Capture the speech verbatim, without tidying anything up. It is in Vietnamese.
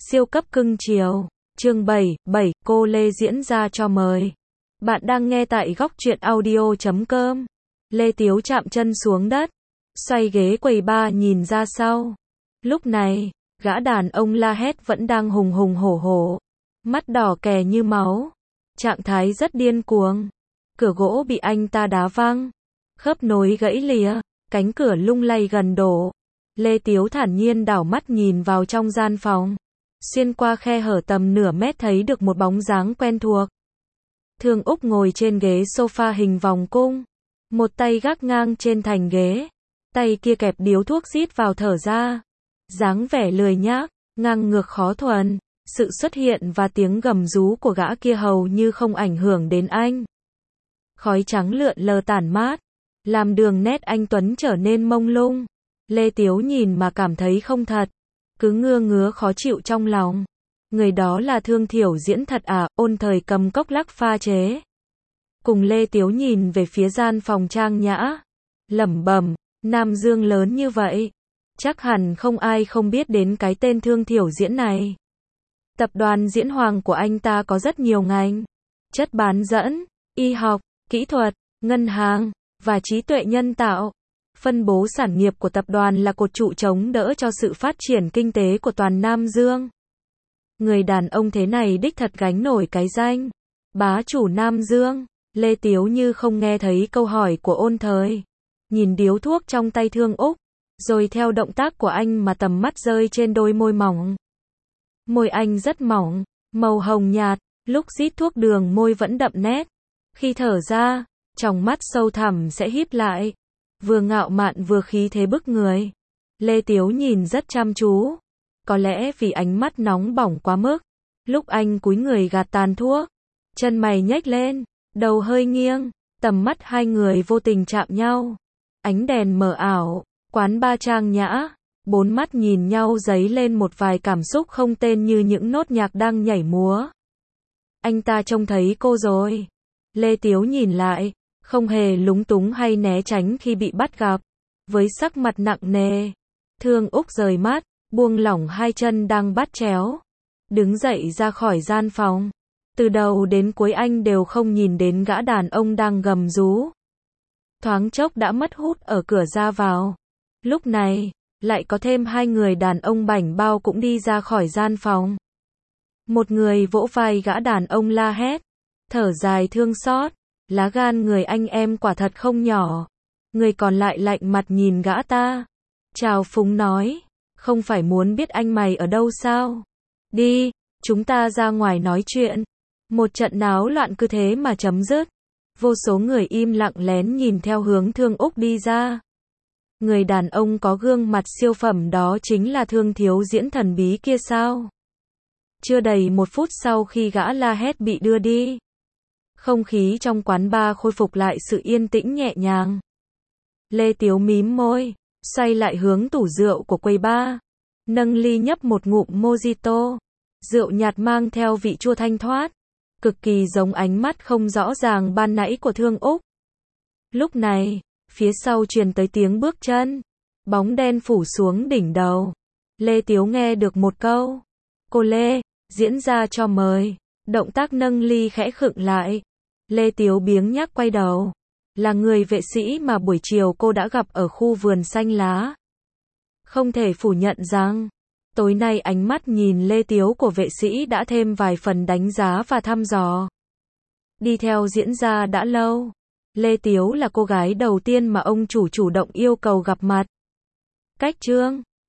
Siêu cấp cưng chiều. Chương bảy, bảy, cô Lê diễn ra cho mời. Bạn đang nghe tại góc truyện audio chấm com. Lê Tiếu chạm chân xuống đất, xoay ghế quầy bar nhìn ra sau. Lúc này, gã đàn ông la hét vẫn đang hùng hùng hổ hổ, mắt đỏ kè như máu, trạng thái rất điên cuồng. Cửa gỗ bị anh ta đá văng, khớp nối gãy lìa, cánh cửa lung lay gần đổ. Lê Tiếu thản nhiên đảo mắt nhìn vào trong gian phòng. Xuyên qua khe hở tầm nửa mét thấy được một bóng dáng quen thuộc. Thương Úc ngồi trên ghế sofa hình vòng cung, một tay gác ngang trên thành ghế, tay kia kẹp điếu thuốc rít vào thở ra. Dáng vẻ lười nhác, ngang ngược khó thuần, sự xuất hiện và tiếng gầm rú của gã kia hầu như không ảnh hưởng đến anh. Khói trắng lượn lờ tản mát, làm đường nét anh tuấn trở nên mông lung. Lê Tiếu nhìn mà cảm thấy không thật, cứ ngưa ngứa khó chịu trong lòng. Người đó là Thương Thiểu Diễn thật à? Ôn Thời cầm cốc lắc pha chế. Cùng Lê Tiếu nhìn về phía gian phòng trang nhã, lẩm bẩm, Nam Dương lớn như vậy, chắc hẳn không ai không biết đến cái tên Thương Thiểu Diễn này. Tập đoàn Diễn Hoàng của anh ta có rất nhiều ngành, chất bán dẫn, y học, kỹ thuật, ngân hàng, và trí tuệ nhân tạo. Phân bố sản nghiệp của tập đoàn là cột trụ chống đỡ cho sự phát triển kinh tế của toàn Nam Dương. Người đàn ông thế này đích thật gánh nổi cái danh bá chủ Nam Dương. Lê Tiếu như không nghe thấy câu hỏi của Ôn Thời, nhìn điếu thuốc trong tay Thương Úc, rồi theo động tác của anh mà tầm mắt rơi trên đôi môi mỏng. Môi anh rất mỏng, màu hồng nhạt, lúc rít thuốc đường môi vẫn đậm nét. Khi thở ra, tròng mắt sâu thẳm sẽ híp lại, vừa ngạo mạn vừa khí thế bức người. Lê Tiếu nhìn rất chăm chú, có lẽ vì ánh mắt nóng bỏng quá mức. Lúc anh cúi người gạt tàn thuốc, chân mày nhếch lên, đầu hơi nghiêng, tầm mắt hai người vô tình chạm nhau. Ánh đèn mờ ảo, quán ba trang nhã, bốn mắt nhìn nhau dấy lên một vài cảm xúc không tên như những nốt nhạc đang nhảy múa. Anh ta trông thấy cô rồi. Lê Tiếu nhìn lại, không hề lúng túng hay né tránh khi bị bắt gặp. Với sắc mặt nặng nề, Thương Úc rời mắt, buông lỏng hai chân đang bắt chéo, đứng dậy ra khỏi gian phòng. Từ đầu đến cuối anh đều không nhìn đến gã đàn ông đang gầm rú. Thoáng chốc đã mất hút ở cửa ra vào. Lúc này, lại có thêm hai người đàn ông bảnh bao cũng đi ra khỏi gian phòng. Một người vỗ vai gã đàn ông la hét, thở dài thương xót, lá gan người anh em quả thật không nhỏ. Người còn lại lạnh mặt nhìn gã ta, chào phúng nói, không phải muốn biết anh mày ở đâu sao? Đi, chúng ta ra ngoài nói chuyện. Một trận náo loạn cứ thế mà chấm dứt. Vô số người im lặng lén nhìn theo hướng Thương Úc đi ra. Người đàn ông có gương mặt siêu phẩm đó chính là Thương Thiếu Diễn thần bí kia sao? Chưa đầy một phút sau khi gã la hét bị đưa đi, không khí trong quán bar khôi phục lại sự yên tĩnh nhẹ nhàng. Lê Tiếu mím môi, xoay lại hướng tủ rượu của quầy bar, nâng ly nhấp một ngụm mojito. Rượu nhạt mang theo vị chua thanh thoát, cực kỳ giống ánh mắt không rõ ràng ban nãy của Thương Úc. Lúc này, phía sau truyền tới tiếng bước chân, bóng đen phủ xuống đỉnh đầu. Lê Tiếu nghe được một câu, cô Lê, diễn ra cho mời. Động tác nâng ly khẽ khựng lại. Lê Tiếu biếng nhác quay đầu, là người vệ sĩ mà buổi chiều cô đã gặp ở khu vườn xanh lá. Không thể phủ nhận rằng, tối nay ánh mắt nhìn Lê Tiếu của vệ sĩ đã thêm vài phần đánh giá và thăm dò. Đi theo diễn ra đã lâu, Lê Tiếu là cô gái đầu tiên mà ông chủ chủ động yêu cầu gặp mặt. Cách chương